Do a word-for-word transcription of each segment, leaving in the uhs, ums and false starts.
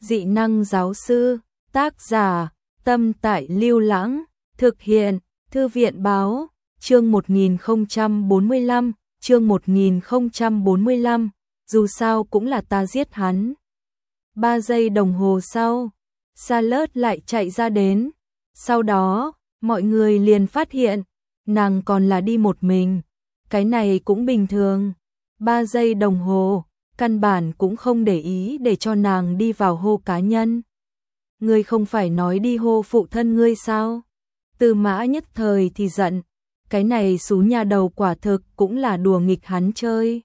dị năng giáo sư, tác giả, Tâm Tại Lưu Lãng, thực hiện, Thư viện báo, chương một nghìn không trăm bốn mươi lăm, chương một nghìn không trăm bốn mươi lăm, dù sao cũng là ta giết hắn. Ba giây đồng hồ sau, Charlotte lại chạy ra đến, sau đó, mọi người liền phát hiện, nàng còn là đi một mình, cái này cũng bình thường. Ba giây đồng hồ, căn bản cũng không để ý để cho nàng đi vào hô cá nhân. Ngươi không phải nói đi hô phụ thân ngươi sao? Tư Mã nhất thời thì giận, cái này xú nhà đầu quả thực cũng là đùa nghịch hắn chơi.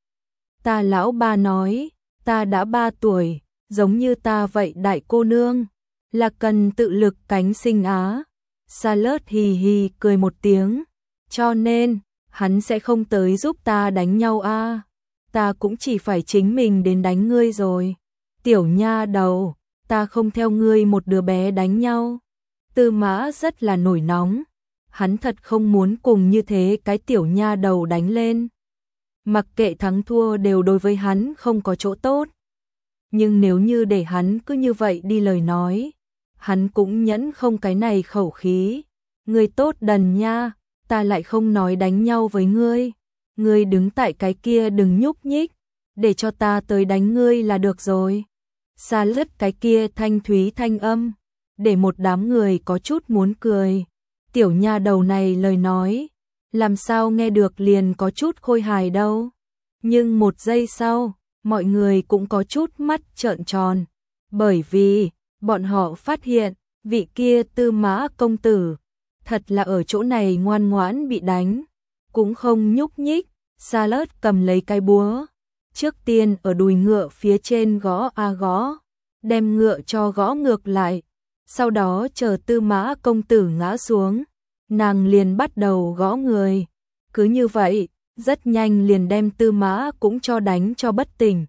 Ta lão ba nói, ta đã ba tuổi, giống như ta vậy đại cô nương, là cần tự lực cánh sinh á. Charlotte hì hì cười một tiếng, cho nên, hắn sẽ không tới giúp ta đánh nhau a. À. Ta cũng chỉ phải chính mình đến đánh ngươi rồi. Tiểu nha đầu, ta không theo ngươi một đứa bé đánh nhau. Tư Mã rất là nổi nóng, hắn thật không muốn cùng như thế cái tiểu nha đầu đánh lên. Mặc kệ thắng thua đều đối với hắn không có chỗ tốt. Nhưng nếu như để hắn cứ như vậy đi lời nói, hắn cũng nhẫn không cái này khẩu khí. Ngươi tốt đần nha, ta lại không nói đánh nhau với ngươi. Ngươi đứng tại cái kia đừng nhúc nhích, để cho ta tới đánh ngươi là được rồi. Xa lướt cái kia thanh thúy thanh âm, để một đám người có chút muốn cười. Tiểu nha đầu này lời nói, làm sao nghe được liền có chút khôi hài đâu. Nhưng một giây sau, mọi người cũng có chút mắt trợn tròn, bởi vì bọn họ phát hiện, vị kia Tư Mã công tử, thật là ở chỗ này ngoan ngoãn bị đánh, cũng không nhúc nhích. Charlotte cầm lấy cái búa, trước tiên ở đùi ngựa phía trên gõ a gõ, đem ngựa cho gõ ngược lại, sau đó chờ Tư Mã công tử ngã xuống, nàng liền bắt đầu gõ người. Cứ như vậy, rất nhanh liền đem Tư Mã cũng cho đánh cho bất tỉnh.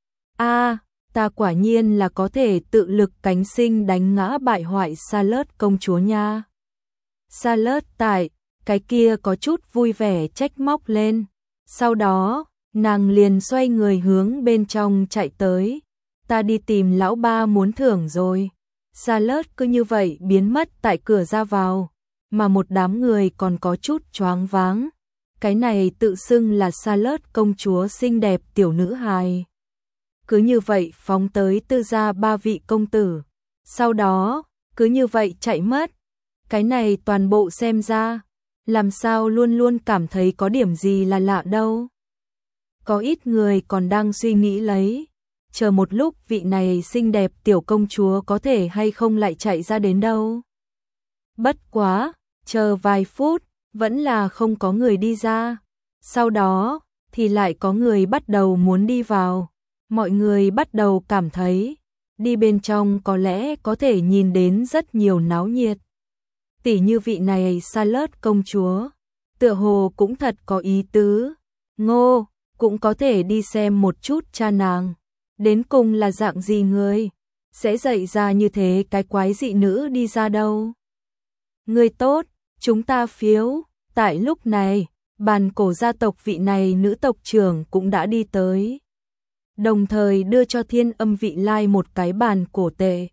A, à, ta quả nhiên là có thể tự lực cánh sinh đánh ngã bại hoại Charlotte công chúa nha. Charlotte tại cái kia có chút vui vẻ trách móc lên. Sau đó, nàng liền xoay người hướng bên trong chạy tới. Ta đi tìm lão ba muốn thưởng rồi. Charlotte cứ như vậy biến mất tại cửa ra vào, mà một đám người còn có chút choáng váng. Cái này tự xưng là Charlotte công chúa xinh đẹp tiểu nữ hài. Cứ như vậy phóng tới Tư gia ba vị công tử. Sau đó, cứ như vậy chạy mất. Cái này toàn bộ xem ra, làm sao luôn luôn cảm thấy có điểm gì là lạ đâu. Có ít người còn đang suy nghĩ lấy, chờ một lúc vị này xinh đẹp tiểu công chúa có thể hay không lại chạy ra đến đâu. Bất quá, chờ vài phút, vẫn là không có người đi ra. Sau đó, thì lại có người bắt đầu muốn đi vào. Mọi người bắt đầu cảm thấy, đi bên trong có lẽ có thể nhìn đến rất nhiều náo nhiệt. Tỷ như vị này Charlotte công chúa, tựa hồ cũng thật có ý tứ. Ngô, cũng có thể đi xem một chút cha nàng. Đến cùng là dạng gì người, sẽ dạy ra như thế cái quái dị nữ đi ra đâu. Người tốt, chúng ta phiếu. Tại lúc này, bàn cổ gia tộc vị này nữ tộc trưởng cũng đã đi tới. Đồng thời đưa cho Thiên Âm Vị Lai một cái bàn cổ tệ.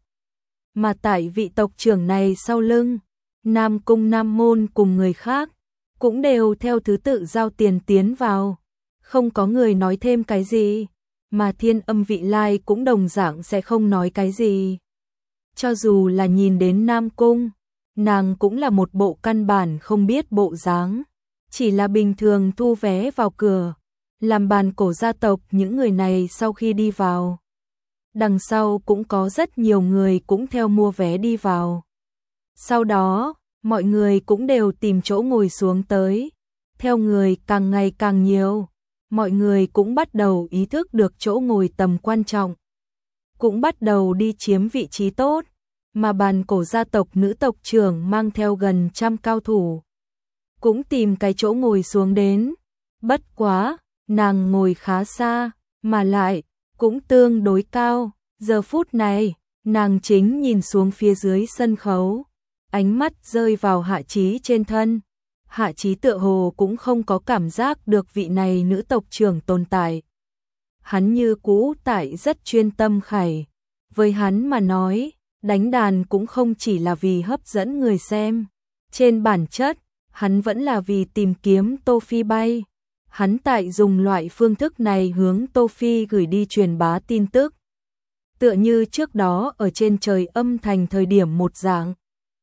Mà tại vị tộc trưởng này sau lưng, Nam Cung Nam Môn cùng người khác, cũng đều theo thứ tự giao tiền tiến vào. Không có người nói thêm cái gì, mà Thiên Âm Vị Lai cũng đồng dạng sẽ không nói cái gì. Cho dù là nhìn đến Nam Cung, nàng cũng là một bộ căn bản không biết bộ dáng, chỉ là bình thường thu vé vào cửa, làm bàn cổ gia tộc những người này sau khi đi vào. Đằng sau cũng có rất nhiều người cũng theo mua vé đi vào. Sau đó, mọi người cũng đều tìm chỗ ngồi xuống tới. Theo người càng ngày càng nhiều, mọi người cũng bắt đầu ý thức được chỗ ngồi tầm quan trọng. Cũng bắt đầu đi chiếm vị trí tốt, mà bàn cổ gia tộc nữ tộc trưởng mang theo gần trăm cao thủ. Cũng tìm cái chỗ ngồi xuống đến. Bất quá, nàng ngồi khá xa, mà lại, cũng tương đối cao. Giờ phút này, nàng chính nhìn xuống phía dưới sân khấu. Ánh mắt rơi vào Hạ Chí trên thân. Hạ Chí tựa hồ cũng không có cảm giác được vị này nữ tộc trưởng tồn tại. Hắn như cũ tại rất chuyên tâm khải. Với hắn mà nói, đánh đàn cũng không chỉ là vì hấp dẫn người xem. Trên bản chất, hắn vẫn là vì tìm kiếm Tô Phi bay. Hắn tại dùng loại phương thức này hướng Tô Phi gửi đi truyền bá tin tức. Tựa như trước đó ở trên trời âm thành thời điểm một dạng.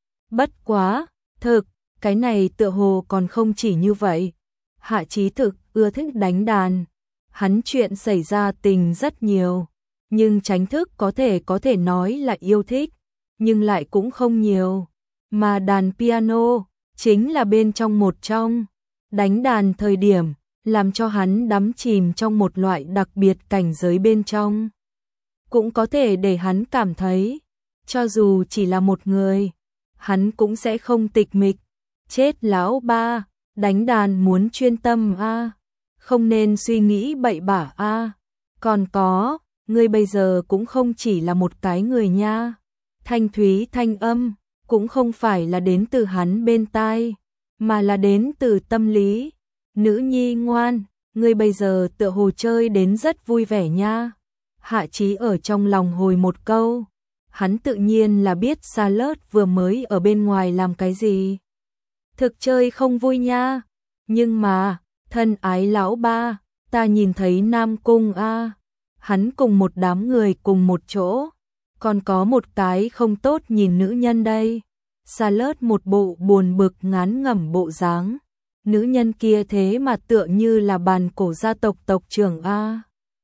Bất quá, thực, cái này tựa hồ còn không chỉ như vậy. Hạ Chí thực ưa thích đánh đàn. Hắn chuyện xảy ra tình rất nhiều, nhưng tránh thức có thể có thể nói là yêu thích, nhưng lại cũng không nhiều. Mà đàn piano chính là bên trong một trong. Đánh đàn thời điểm làm cho hắn đắm chìm trong một loại đặc biệt cảnh giới bên trong. Cũng có thể để hắn cảm thấy, cho dù chỉ là một người, hắn cũng sẽ không tịch mịch. Chết lão ba, đánh đàn muốn chuyên tâm a, không nên suy nghĩ bậy bạ a. Còn có, ngươi bây giờ cũng không chỉ là một cái người nha. Thanh thúy thanh âm cũng không phải là đến từ hắn bên tai, mà là đến từ tâm lý. Nữ nhi ngoan, ngươi bây giờ tựa hồ chơi đến rất vui vẻ nha. Hạ Chí ở trong lòng hồi một câu. Hắn tự nhiên là biết Charlotte vừa mới ở bên ngoài làm cái gì. Thực chơi không vui nha. Nhưng mà, thân ái lão ba, ta nhìn thấy Nam Cung a, hắn cùng một đám người cùng một chỗ, còn có một cái không tốt nhìn nữ nhân đây. Charlotte một bộ buồn bực ngán ngẩm bộ dáng. Nữ nhân kia thế mà tựa như là bàn cổ gia tộc tộc trưởng a.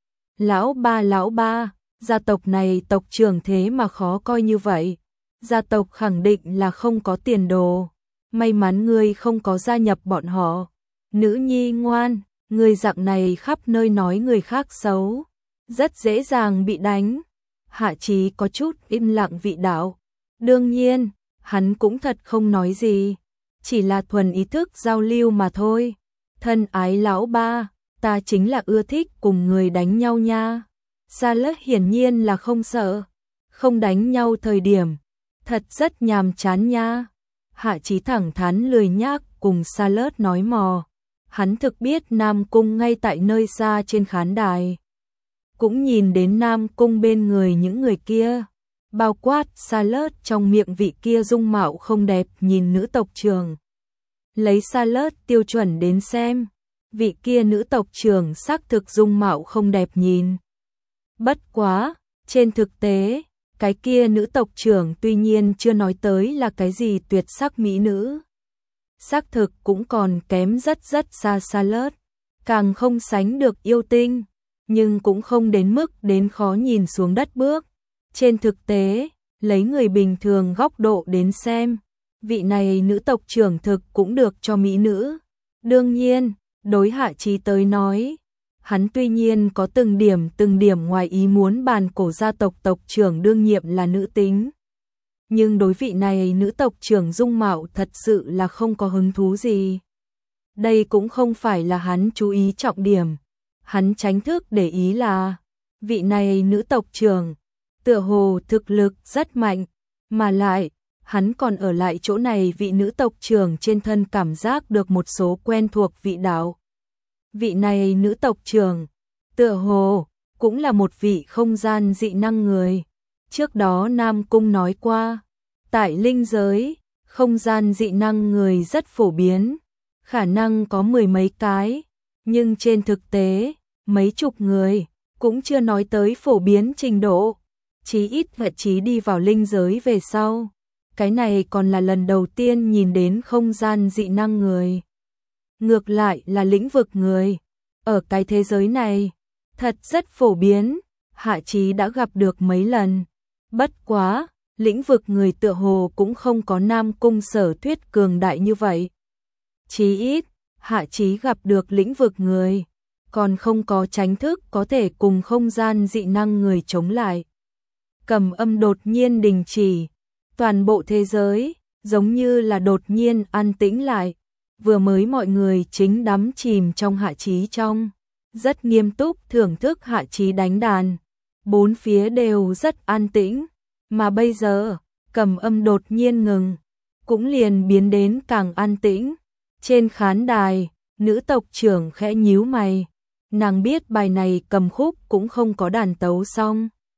Lão ba lão ba, gia tộc này tộc trưởng thế mà khó coi như vậy. Gia tộc khẳng định là không có tiền đồ. May mắn ngươi không có gia nhập bọn họ. Nữ nhi ngoan, ngươi dạng này khắp nơi nói người khác xấu, rất dễ dàng bị đánh. Hạ Chí có chút im lặng vị đạo. Đương nhiên, hắn cũng thật không nói gì, chỉ là thuần ý thức giao lưu mà thôi. Thân ái lão ba, ta chính là ưa thích cùng người đánh nhau nha. Charlotte hiển nhiên là không sợ, không đánh nhau thời điểm, thật rất nhàm chán nha. Hạ Chí thẳng thắn lười nhác cùng Charlotte nói mò. Hắn thực biết Nam Cung ngay tại nơi xa trên khán đài. Cũng nhìn đến Nam Cung bên người những người kia, bao quát Charlotte trong miệng vị kia dung mạo không đẹp nhìn nữ tộc trưởng. Lấy Charlotte tiêu chuẩn đến xem, vị kia nữ tộc trưởng xác thực dung mạo không đẹp nhìn. Bất quá, trên thực tế, cái kia nữ tộc trưởng tuy nhiên chưa nói tới là cái gì tuyệt sắc mỹ nữ. Xác thực cũng còn kém rất rất xa Charlotte, càng không sánh được yêu tinh, nhưng cũng không đến mức đến khó nhìn xuống đất bước. Trên thực tế, lấy người bình thường góc độ đến xem, vị này nữ tộc trưởng thực cũng được cho mỹ nữ. Đương nhiên, đối Hạ Chí tới nói, hắn tuy nhiên có từng điểm từng điểm ngoài ý muốn bàn cổ gia tộc tộc trưởng đương nhiệm là nữ tính. Nhưng đối vị này nữ tộc trưởng dung mạo thật sự là không có hứng thú gì. Đây cũng không phải là hắn chú ý trọng điểm. Hắn tránh thức để ý là vị này nữ tộc trưởng tựa hồ thực lực rất mạnh, mà lại hắn còn ở lại chỗ này vị nữ tộc trưởng trên thân cảm giác được một số quen thuộc vị đạo. Vị này nữ tộc trưởng tựa hồ cũng là một vị không gian dị năng người. Trước đó Nam Cung nói qua, tại linh giới, không gian dị năng người rất phổ biến, khả năng có mười mấy cái, nhưng trên thực tế, mấy chục người, cũng chưa nói tới phổ biến trình độ, chí ít Hạ Chí đi vào linh giới về sau. Cái này còn là lần đầu tiên nhìn đến không gian dị năng người. Ngược lại là lĩnh vực người, ở cái thế giới này, thật rất phổ biến, Hạ Chí đã gặp được mấy lần. Bất quá, lĩnh vực người tựa hồ cũng không có Nam Cung Sở Thuyết cường đại như vậy. Chí ít, Hạ Chí gặp được lĩnh vực người, còn không có tránh thức có thể cùng không gian dị năng người chống lại. Cầm âm đột nhiên đình chỉ, toàn bộ thế giới giống như là đột nhiên an tĩnh lại. Vừa mới mọi người chính đắm chìm trong Hạ Chí trong, rất nghiêm túc thưởng thức Hạ Chí đánh đàn. Bốn phía đều rất an tĩnh, mà bây giờ, cầm âm đột nhiên ngừng, cũng liền biến đến càng an tĩnh. Trên khán đài, nữ tộc trưởng khẽ nhíu mày, nàng biết bài này cầm khúc cũng không có đàn tấu xong.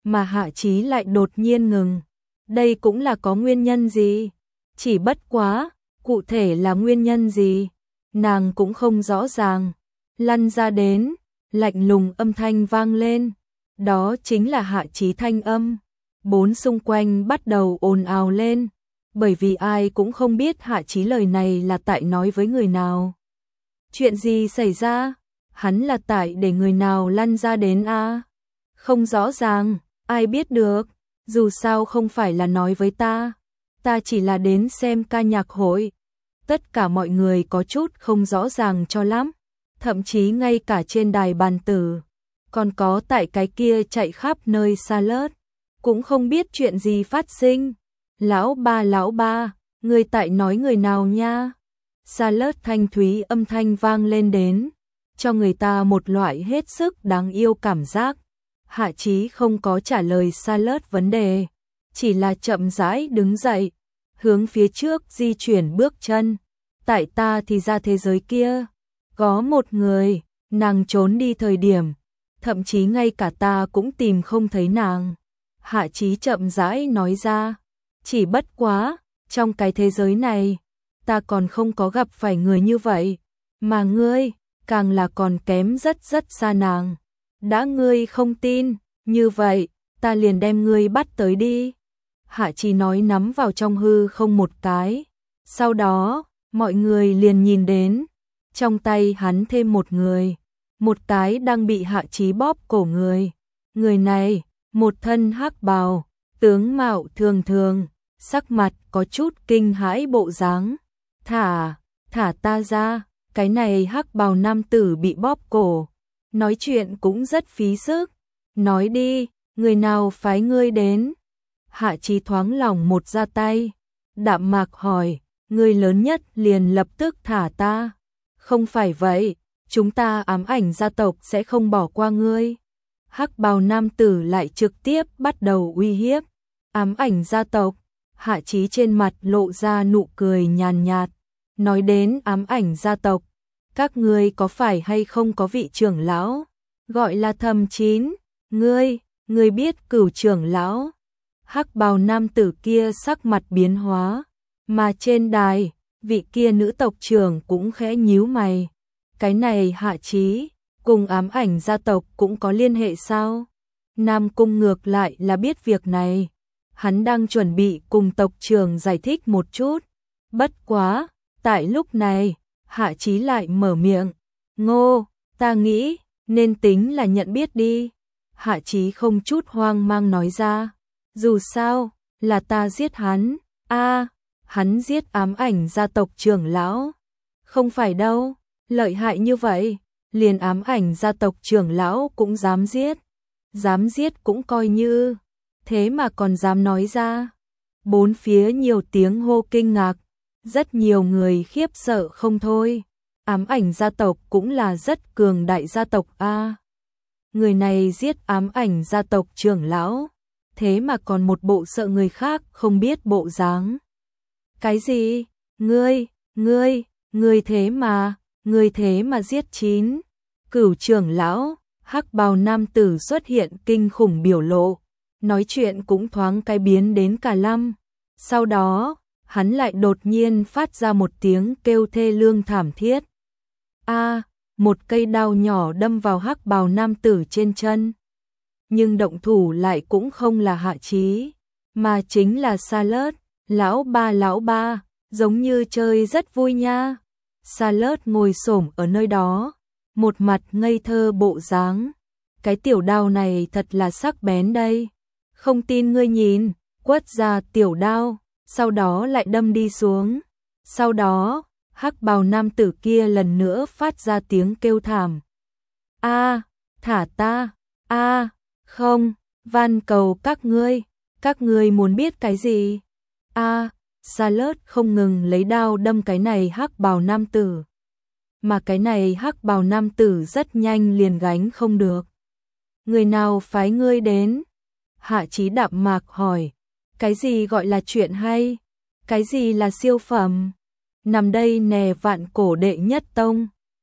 mà Hạ Chí lại đột nhiên ngừng. Đây cũng là có nguyên nhân gì? Chỉ bất quá, cụ thể là nguyên nhân gì? Nàng cũng không rõ ràng. Lăn ra đến, lạnh lùng âm thanh vang lên. Đó chính là Hạ Chí thanh âm. Bốn xung quanh bắt đầu ồn ào lên, bởi vì ai cũng không biết Hạ Chí lời này là tại nói với người nào. Chuyện gì xảy ra? Hắn là tại để người nào lăn ra đến a? À? Không rõ ràng, ai biết được, dù sao không phải là nói với ta. Ta chỉ là đến xem ca nhạc hội. Tất cả mọi người có chút không rõ ràng cho lắm, thậm chí ngay cả trên đài bàn tử, còn có tại cái kia chạy khắp nơi xa lớt, cũng không biết chuyện gì phát sinh. Lão ba lão ba, người tại nói người nào nha? Xa lớt thanh thúy âm thanh vang lên đến, cho người ta một loại hết sức đáng yêu cảm giác. Hạ Chí không có trả lời xa lớt vấn đề, chỉ là chậm rãi đứng dậy, hướng phía trước di chuyển bước chân. Tại ta thì ra thế giới kia, có một người, nàng trốn đi thời điểm, thậm chí ngay cả ta cũng tìm không thấy nàng. Hạ Chí chậm rãi nói ra, chỉ bất quá, trong cái thế giới này, ta còn không có gặp phải người như vậy, mà ngươi, càng là còn kém rất rất xa nàng. Đã ngươi không tin, như vậy, ta liền đem ngươi bắt tới đi. Hạ Chí nói nắm vào trong hư không một cái, sau đó, mọi người liền nhìn đến, trong tay hắn thêm một người, một cái đang bị Hạ Chí bóp cổ người. Người này, một thân hắc bào, tướng mạo thường thường, sắc mặt có chút kinh hãi bộ dáng. Thả, thả ta ra, cái này hắc bào nam tử bị bóp cổ, nói chuyện cũng rất phí sức. Nói đi, người nào phái ngươi đến? Hạ Chí thoáng lòng một ra tay, đạm mạc hỏi, ngươi lớn nhất liền lập tức thả ta. Không phải vậy, chúng ta ám ảnh gia tộc sẽ không bỏ qua ngươi. Hắc bào nam tử lại trực tiếp bắt đầu uy hiếp. Ám ảnh gia tộc, Hạ Chí trên mặt lộ ra nụ cười nhàn nhạt. Nói đến ám ảnh gia tộc, các ngươi có phải hay không có vị trưởng lão, gọi là Thầm Chín, ngươi, ngươi biết Cửu trưởng lão? Hắc bào nam tử kia sắc mặt biến hóa, mà trên đài, vị kia nữ tộc trưởng cũng khẽ nhíu mày. Cái này Hạ Chí, cùng ám ảnh gia tộc cũng có liên hệ sao? Nam Cung ngược lại là biết việc này, hắn đang chuẩn bị cùng tộc trưởng giải thích một chút. Bất quá, tại lúc này, Hạ Chí lại mở miệng, Ngô, ta nghĩ, nên tính là nhận biết đi. Hạ Chí không chút hoang mang nói ra, dù sao, là ta giết hắn. A, hắn giết ám ảnh gia tộc trưởng lão? Không phải đâu, lợi hại như vậy, liền ám ảnh gia tộc trưởng lão cũng dám giết. Dám giết cũng coi như, thế mà còn dám nói ra. Bốn phía nhiều tiếng hô kinh ngạc, rất nhiều người khiếp sợ không thôi. Ám ảnh gia tộc cũng là rất cường đại gia tộc a. Người này giết ám ảnh gia tộc trưởng lão, thế mà còn một bộ sợ người khác không biết bộ dáng. Cái gì? Ngươi, ngươi, ngươi thế mà, ngươi thế mà giết chín Cửu trưởng lão? Hắc bào nam tử xuất hiện kinh khủng biểu lộ, nói chuyện cũng thoáng cái biến đến cả lăm. Sau đó, hắn lại đột nhiên phát ra một tiếng kêu thê lương thảm thiết. A, một cây đao nhỏ đâm vào hắc bào nam tử trên chân. Nhưng động thủ lại cũng không là Hạ Chí, mà chính là Sa Lớt. Lão ba lão ba, giống như chơi rất vui nha. Sa Lớt ngồi xổm ở nơi đó, một mặt ngây thơ bộ dáng. Cái tiểu đao này thật là sắc bén đây. Không tin ngươi nhìn, quất ra tiểu đao, sau đó lại đâm đi xuống. Sau đó, hắc bào nam tử kia lần nữa phát ra tiếng kêu thảm. A, thả ta, a, không, van cầu các ngươi, các ngươi muốn biết cái gì? A, Sa Lớt không ngừng lấy đao đâm cái này hắc bào nam tử. Mà cái này hắc bào nam tử rất nhanh liền gánh không được. Người nào phái ngươi đến? Hạ Chí đạm mạc hỏi. Cái gì gọi là chuyện hay? Cái gì là siêu phẩm? Nằm đây nè vạn cổ đệ nhất tông,